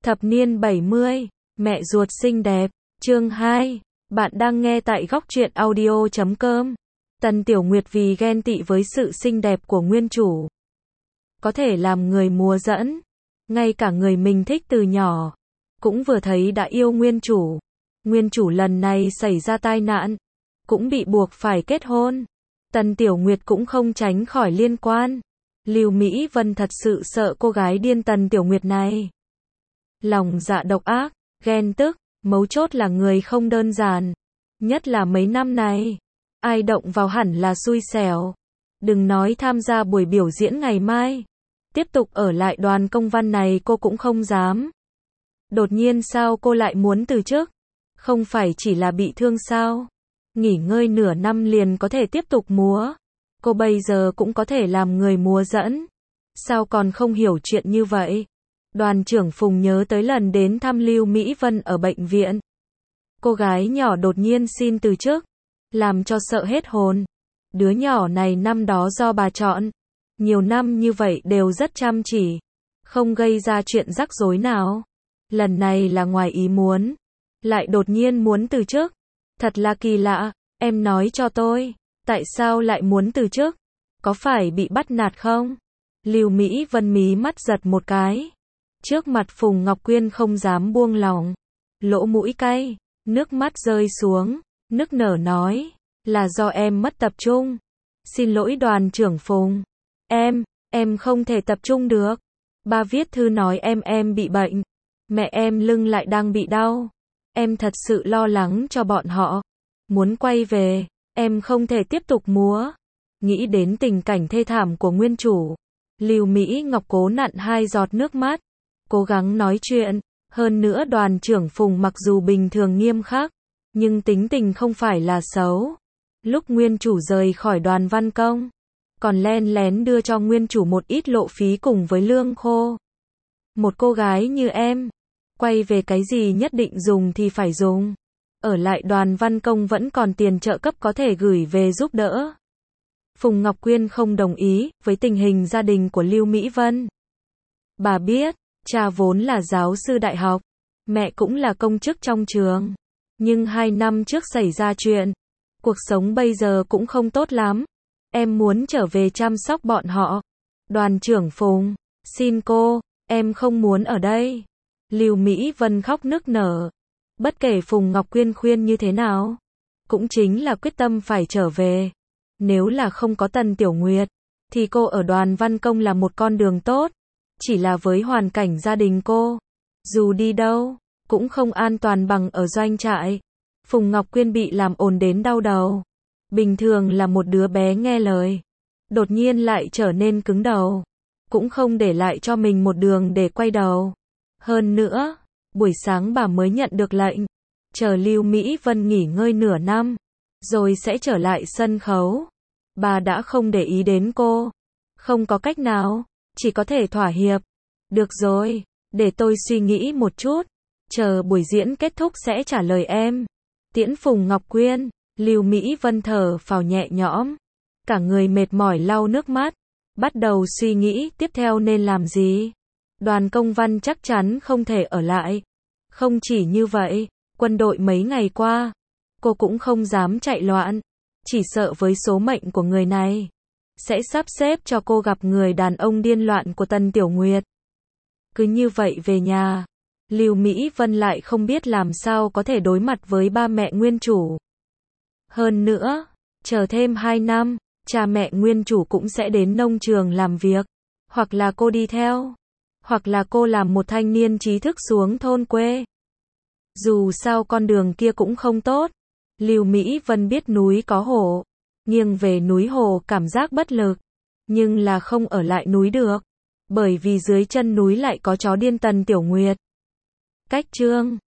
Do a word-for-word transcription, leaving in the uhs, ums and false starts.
Thập niên bảy mươi, mẹ ruột xinh đẹp, chương hai. Bạn đang nghe tại góc truyện audio chấm com. Tần Tiểu Nguyệt vì ghen tị với sự xinh đẹp của nguyên chủ, có thể làm người múa dẫn, ngay cả người mình thích từ nhỏ, cũng vừa thấy đã yêu nguyên chủ. Nguyên chủ lần này xảy ra tai nạn, cũng bị buộc phải kết hôn. Tần Tiểu Nguyệt cũng không tránh khỏi liên quan. Lưu Mỹ Vân thật sự sợ cô gái điên Tần Tiểu Nguyệt này. Lòng dạ độc ác, ghen tức, mấu chốt là người không đơn giản. Nhất là mấy năm này, ai động vào hẳn là xui xẻo. Đừng nói tham gia buổi biểu diễn ngày mai, tiếp tục ở lại đoàn công văn này cô cũng không dám. Đột nhiên sao cô lại muốn từ chức? Không phải chỉ là bị thương sao? Nghỉ ngơi nửa năm liền có thể tiếp tục múa. Cô bây giờ cũng có thể làm người múa dẫn. Sao còn không hiểu chuyện như vậy? Đoàn trưởng Phùng nhớ tới lần đến thăm Lưu Mỹ Vân ở bệnh viện. Cô gái nhỏ đột nhiên xin từ chức, làm cho sợ hết hồn. Đứa nhỏ này năm đó do bà chọn, nhiều năm như vậy đều rất chăm chỉ, không gây ra chuyện rắc rối nào. Lần này là ngoài ý muốn, lại đột nhiên muốn từ chức. Thật là kỳ lạ, em nói cho tôi, tại sao lại muốn từ chức? Có phải bị bắt nạt không? Lưu Mỹ Vân mí mắt giật một cái. Trước mặt Phùng Ngọc Quyên không dám buông lỏng, lỗ mũi cay, nước mắt rơi xuống, nức nở nói, là do em mất tập trung. Xin lỗi đoàn trưởng Phùng, em, em không thể tập trung được. Ba viết thư nói em em bị bệnh, mẹ em lưng lại đang bị đau. Em thật sự lo lắng cho bọn họ. Muốn quay về, em không thể tiếp tục múa. Nghĩ đến tình cảnh thê thảm của nguyên chủ, Lưu Mỹ Ngọc cố nặn hai giọt nước mắt, cố gắng nói chuyện. Hơn nữa đoàn trưởng Phùng mặc dù bình thường nghiêm khắc, nhưng tính tình không phải là xấu. Lúc nguyên chủ rời khỏi đoàn văn công, còn len lén đưa cho nguyên chủ một ít lộ phí cùng với lương khô. Một cô gái như em, quay về cái gì nhất định dùng thì phải dùng. Ở lại đoàn văn công vẫn còn tiền trợ cấp có thể gửi về giúp đỡ. Phùng Ngọc Quyên không đồng ý với tình hình gia đình của Lưu Mỹ Vân. Bà biết, cha vốn là giáo sư đại học, mẹ cũng là công chức trong trường. Nhưng hai năm trước xảy ra chuyện, cuộc sống bây giờ cũng không tốt lắm. Em muốn trở về chăm sóc bọn họ. Đoàn trưởng Phùng, xin cô, em không muốn ở đây. Lưu Mỹ Vân khóc nức nở. Bất kể Phùng Ngọc Quyên khuyên như thế nào, cũng chính là quyết tâm phải trở về. Nếu là không có Tần Tiểu Nguyệt, thì cô ở đoàn văn công là một con đường tốt. Chỉ là với hoàn cảnh gia đình cô, dù đi đâu, cũng không an toàn bằng ở doanh trại. Phùng Ngọc Quyên bị làm ồn đến đau đầu. Bình thường là một đứa bé nghe lời, đột nhiên lại trở nên cứng đầu. Cũng không để lại cho mình một đường để quay đầu. Hơn nữa, buổi sáng bà mới nhận được lệnh, chờ Lưu Mỹ Vân nghỉ ngơi nửa năm, rồi sẽ trở lại sân khấu. Bà đã không để ý đến cô. Không có cách nào, chỉ có thể thỏa hiệp. Được rồi, để tôi suy nghĩ một chút. Chờ buổi diễn kết thúc sẽ trả lời em. Tiễn Phùng Ngọc Quyên, Lưu Mỹ Vân thở phào nhẹ nhõm. Cả người mệt mỏi lau nước mắt. Bắt đầu suy nghĩ tiếp theo nên làm gì. Đoàn công văn chắc chắn không thể ở lại. Không chỉ như vậy, quân đội mấy ngày qua, cô cũng không dám chạy loạn. Chỉ sợ với số mệnh của người này, sẽ sắp xếp cho cô gặp người đàn ông điên loạn của Tần Tiểu Nguyệt. Cứ như vậy về nhà, Lưu Mỹ Vân lại không biết làm sao có thể đối mặt với ba mẹ nguyên chủ. Hơn nữa, chờ thêm hai năm, cha mẹ nguyên chủ cũng sẽ đến nông trường làm việc. Hoặc là cô đi theo, hoặc là cô làm một thanh niên trí thức xuống thôn quê. Dù sao con đường kia cũng không tốt. Lưu Mỹ Vân biết núi có hổ, nghiêng về núi hồ cảm giác bất lực, nhưng là không ở lại núi được, bởi vì dưới chân núi lại có chó điên Tần Tiểu Nguyệt. Cách chương